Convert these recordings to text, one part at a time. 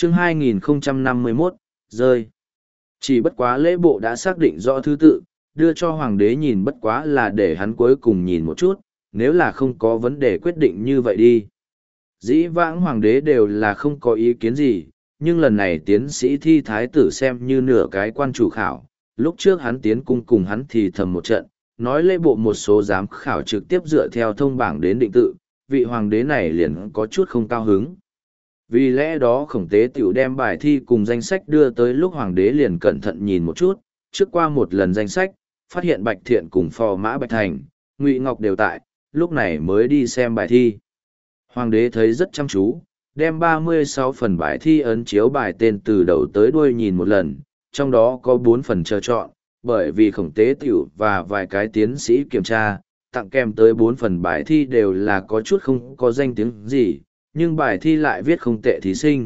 Chương 2051, rơi. Chỉ bất quá lễ bộ đã xác định rõ thứ tự, đưa cho hoàng đế nhìn bất quá là để hắn cuối cùng nhìn một chút, nếu là không có vấn đề quyết định như vậy đi. Dĩ vãng hoàng đế đều là không có ý kiến gì, nhưng lần này tiến sĩ thi thái tử xem như nửa cái quan chủ khảo. Lúc trước hắn tiến cung cùng hắn thì thầm một trận, nói lễ bộ một số giám khảo trực tiếp dựa theo thông bảng đến định tự, vị hoàng đế này liền có chút không cao hứng. Vì lẽ đó khổng tế tiểu đem bài thi cùng danh sách đưa tới lúc hoàng đế liền cẩn thận nhìn một chút, trước qua một lần danh sách, phát hiện Bạch Thiện cùng Phò Mã Bạch Thành, Ngụy Ngọc đều tại, lúc này mới đi xem bài thi. Hoàng đế thấy rất chăm chú, đem 36 phần bài thi ấn chiếu bài tên từ đầu tới đuôi nhìn một lần, trong đó có 4 phần chờ chọn, bởi vì khổng tế tiểu và vài cái tiến sĩ kiểm tra, tặng kèm tới 4 phần bài thi đều là có chút không có danh tiếng gì, nhưng bài thi lại viết không tệ thí sinh.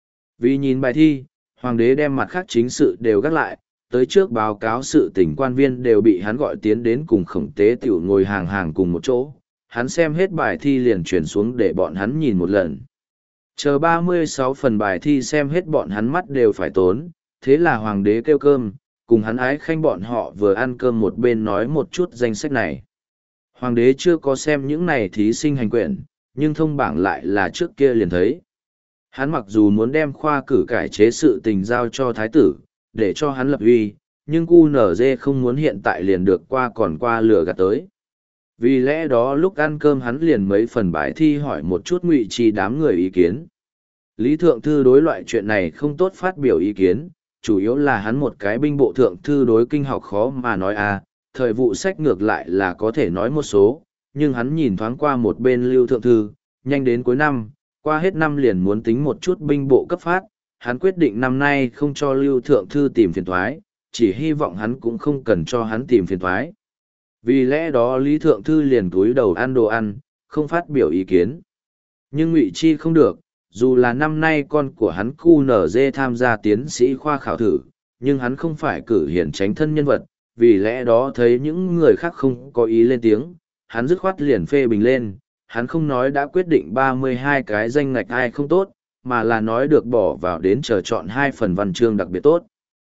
Vì nhìn bài thi, hoàng đế đem mặt khác chính sự đều gác lại, tới trước báo cáo sự tình quan viên đều bị hắn gọi tiến đến cùng khổng tế tiểu ngồi hàng hàng cùng một chỗ. Hắn xem hết bài thi liền chuyển xuống để bọn hắn nhìn một lần. Chờ 36 phần bài thi xem hết bọn hắn mắt đều phải tốn, thế là hoàng đế kêu cơm, cùng hắn ái khanh bọn họ vừa ăn cơm một bên nói một chút danh sách này. Hoàng đế chưa có xem những này thí sinh hành quyển, nhưng thông bảng lại là trước kia liền thấy. Hắn mặc dù muốn đem khoa cử cải chế sự tình giao cho thái tử, để cho hắn lập uy, nhưng QNZ không muốn hiện tại liền được qua còn qua lửa gạt tới. Vì lẽ đó lúc ăn cơm hắn liền mấy phần bài thi hỏi một chút Ngụy Chi đám người ý kiến. Lý Thượng Thư đối loại chuyện này không tốt phát biểu ý kiến, chủ yếu là hắn một cái binh bộ thượng thư đối kinh học khó mà nói thời vụ sách ngược lại là có thể nói một số, nhưng hắn nhìn thoáng qua một bên Lưu Thượng Thư, nhanh đến cuối năm, qua hết năm liền muốn tính một chút binh bộ cấp phát, hắn quyết định năm nay không cho Lưu Thượng Thư tìm phiền thoái, chỉ hy vọng hắn cũng không cần cho hắn tìm phiền thoái. Vì lẽ đó Lý Thượng Thư liền cúi đầu ăn đồ ăn, không phát biểu ý kiến. Nhưng Ngụy Chi không được, dù là năm nay con của hắn QNZ tham gia tiến sĩ khoa khảo thử, nhưng hắn không phải cử hiển tránh thân nhân vật, vì lẽ đó thấy những người khác không có ý lên tiếng, hắn dứt khoát liền phê bình lên, hắn không nói đã quyết định 32 cái danh ngạch ai không tốt, mà là nói được bỏ vào đến chờ chọn 2 phần văn chương đặc biệt tốt.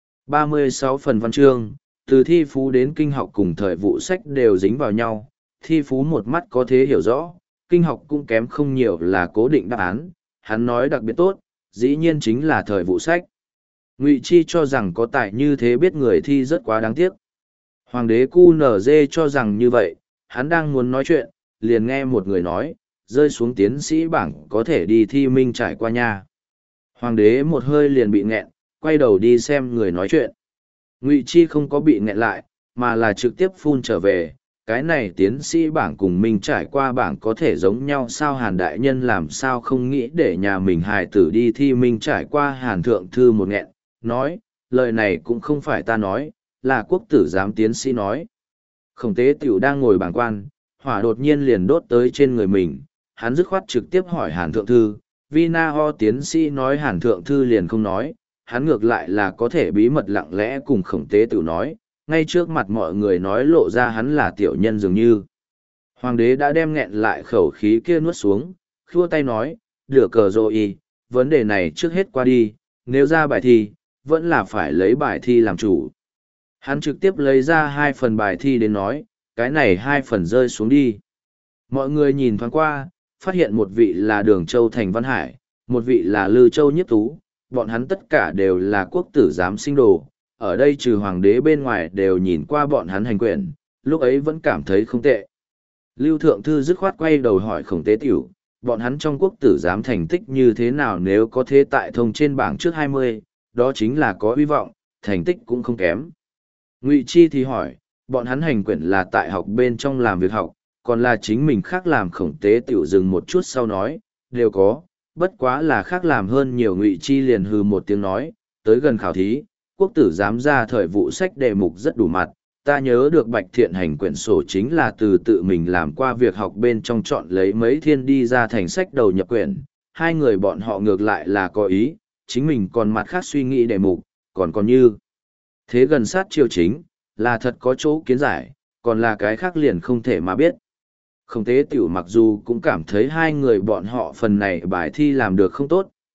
36 phần văn chương, từ thi phú đến kinh học cùng thời vụ sách đều dính vào nhau, thi phú một mắt có thể hiểu rõ, kinh học cũng kém không nhiều là cố định đáp án, hắn nói đặc biệt tốt, dĩ nhiên chính là thời vụ sách. Ngụy Chi cho rằng có tài như thế biết người thi rất quá đáng tiếc. Hoàng đế QNZ cho rằng như vậy, hắn đang muốn nói chuyện, liền nghe một người nói, rơi xuống tiến sĩ bảng có thể đi thi minh trải qua nha. Hoàng đế một hơi liền bị nghẹn, quay đầu đi xem người nói chuyện. Ngụy Chi không có bị nghẹn lại, mà là trực tiếp phun trở về, cái này tiến sĩ bảng cùng mình trải qua bảng có thể giống nhau sao Hàn đại nhân làm sao không nghĩ để nhà mình hài tử đi thi minh trải qua Hàn thượng thư một nghẹn, nói, lời này cũng không phải ta nói, là quốc tử giám tiến sĩ nói. Khổng tế tiểu đang ngồi bảng quan, hỏa đột nhiên liền đốt tới trên người mình, hắn dứt khoát trực tiếp hỏi Hàn thượng thư, Vina Ho tiến sĩ nói Hàn thượng thư liền không nói, hắn ngược lại là có thể bí mật lặng lẽ cùng khổng tế tiểu nói, ngay trước mặt mọi người nói lộ ra hắn là tiểu nhân dường như. Hoàng đế đã đem nghẹn lại khẩu khí kia nuốt xuống, khua tay nói, được cờ rồi vấn đề này trước hết qua đi, nếu ra bài thi, vẫn là phải lấy bài thi làm chủ. Hắn trực tiếp lấy ra 2 phần bài thi đến nói, cái này 2 phần rơi xuống đi. Mọi người nhìn thoáng qua, phát hiện một vị là Đường Châu Thành Văn Hải, một vị là Lư Châu Nhiếp Tú, bọn hắn tất cả đều là quốc tử giám sinh đồ, ở đây trừ hoàng đế bên ngoài đều nhìn qua bọn hắn hành quyển, lúc ấy vẫn cảm thấy không tệ. Lưu Thượng Thư dứt khoát quay đầu hỏi khổng tế tiểu, bọn hắn trong quốc tử giám thành tích như thế nào nếu có thế tại thông trên bảng trước 20, đó chính là có hy vọng, thành tích cũng không kém. Ngụy Chi thì hỏi, bọn hắn hành quyển là tại học bên trong làm việc học, còn là chính mình khác làm khổng tế tiểu dừng một chút sau nói, đều có, bất quá là khác làm hơn nhiều. Ngụy Chi liền hừ một tiếng nói, tới gần khảo thí, quốc tử giám ra thời vụ sách đề mục rất đủ mặt, ta nhớ được Bạch Thiện hành quyển sổ chính là từ tự mình làm qua việc học bên trong chọn lấy mấy thiên đi ra thành sách đầu nhập quyển, hai người bọn họ ngược lại là có ý, chính mình còn mặt khác suy nghĩ đề mục, còn như thế gần sát chiêu chính, là thật có chỗ kiến giải, còn là cái khác liền không thể mà biết. Khổng tế tiểu mặc dù cũng cảm thấy hai người bọn họ phần này bài thi làm được không tốt,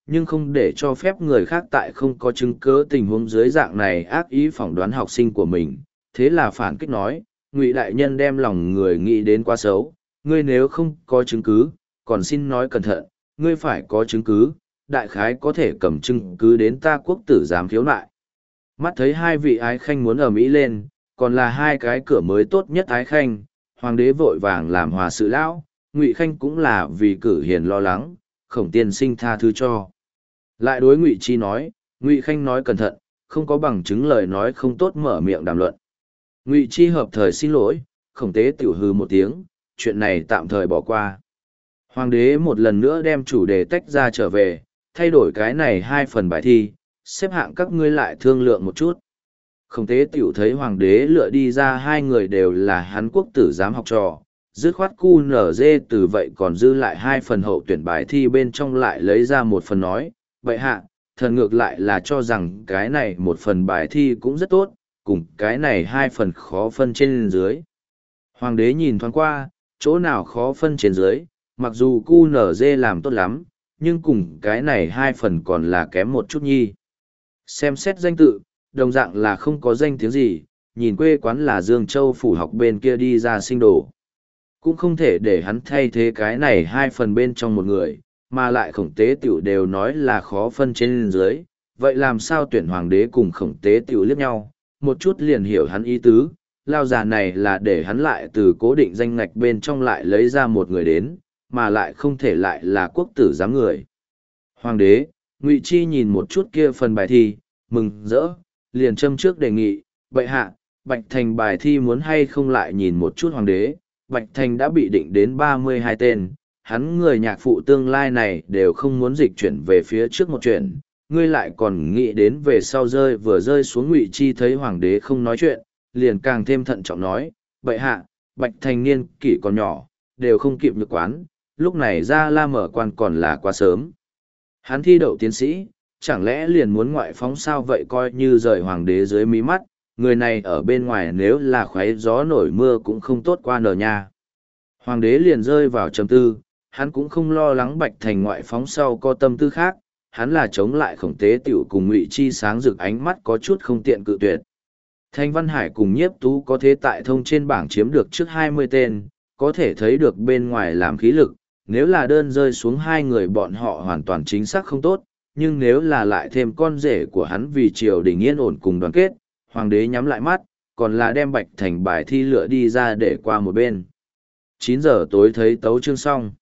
nhưng không để cho phép người khác tại không có chứng cứ tình huống dưới dạng này ác ý phỏng đoán học sinh của mình. Thế là phản kích nói, Ngụy đại nhân đem lòng người nghĩ đến quá xấu, ngươi nếu không có chứng cứ, còn xin nói cẩn thận, ngươi phải có chứng cứ, đại khái có thể cầm chứng cứ đến ta quốc tử giám khiếu nại. Mắt thấy hai vị ái khanh muốn ầm ĩ lên, còn là hai cái cửa mới tốt nhất ái khanh, hoàng đế vội vàng làm hòa sự lão, Ngụy khanh cũng là vì cử hiền lo lắng, Khổng tiên sinh tha thứ cho. Lại đối Ngụy Chi nói, Ngụy khanh nói cẩn thận, không có bằng chứng lời nói không tốt mở miệng đàm luận. Ngụy Chi hợp thời xin lỗi, Khổng tế tiểu hừ một tiếng, chuyện này tạm thời bỏ qua. Hoàng đế một lần nữa đem chủ đề tách ra trở về, thay đổi cái này 2 phần bài thi, xếp hạng các ngươi lại thương lượng một chút. Khổng tế tiểu thấy hoàng đế lựa đi ra 2 người đều là hắn quốc tử giám học trò, dứt khoát cu nở dê từ vậy còn dư lại 2 phần hậu tuyển bài thi bên trong lại lấy ra 1 phần nói, vậy hạ, thần ngược lại là cho rằng cái này 1 phần bài thi cũng rất tốt, cùng cái này 2 phần khó phân trên dưới. Hoàng đế nhìn thoáng qua, chỗ nào khó phân trên dưới, mặc dù cu nở dê làm tốt lắm, nhưng cùng cái này 2 phần còn là kém một chút nhi. Xem xét danh tự, đồng dạng là không có danh tiếng gì, nhìn quê quán là Dương Châu phủ học bên kia đi ra sinh đồ. Cũng không thể để hắn thay thế cái này 2 phần bên trong một người, mà lại Khổng tế tiểu đều nói là khó phân trên dưới, vậy làm sao tuyển hoàng đế cùng Khổng tế tiểu liếc nhau, một chút liền hiểu hắn ý tứ, lao già này là để hắn lại từ cố định danh ngạch bên trong lại lấy ra một người đến, mà lại không thể lại là quốc tử giám người. Hoàng đế, Ngụy Chi nhìn một chút kia phần bài thi, mừng rỡ, liền châm trước đề nghị, bệ hạ, Bạch Thành bài thi muốn hay không lại nhìn một chút hoàng đế, Bạch Thành đã bị định đến 32 tên, hắn người nhạc phụ tương lai này đều không muốn dịch chuyển về phía trước một chuyện, ngươi lại còn nghĩ đến về sau vừa rơi xuống. Ngụy Chi thấy hoàng đế không nói chuyện, liền càng thêm thận trọng nói, bệ hạ, Bạch Thành niên kỷ còn nhỏ, đều không kịp nhược quán, lúc này ra la mở quan còn là quá sớm. Hắn thi đậu tiến sĩ, chẳng lẽ liền muốn ngoại phóng sao vậy, coi như rời hoàng đế dưới mí mắt, người này ở bên ngoài nếu là khoáy gió nổi mưa cũng không tốt qua nở nha. Hoàng đế liền rơi vào trầm tư, hắn cũng không lo lắng Bạch Thành ngoại phóng sau có tâm tư khác, hắn là chống lại Khổng tế tiểu cùng Ngụy Chi sáng rực ánh mắt có chút không tiện cự tuyệt. Thanh Văn Hải cùng Nhiếp Tú có thế tại thông trên bảng chiếm được trước 20 tên, có thể thấy được bên ngoài làm khí lực, nếu là đơn rơi xuống 2 người bọn họ hoàn toàn chính xác không tốt, nhưng nếu là lại thêm con rể của hắn vì triều đình yên ổn cùng đoàn kết, hoàng đế nhắm lại mắt, còn là đem Bạch Thành bài thi lựa đi ra để qua một bên. 9 giờ tối thấy tấu chương xong.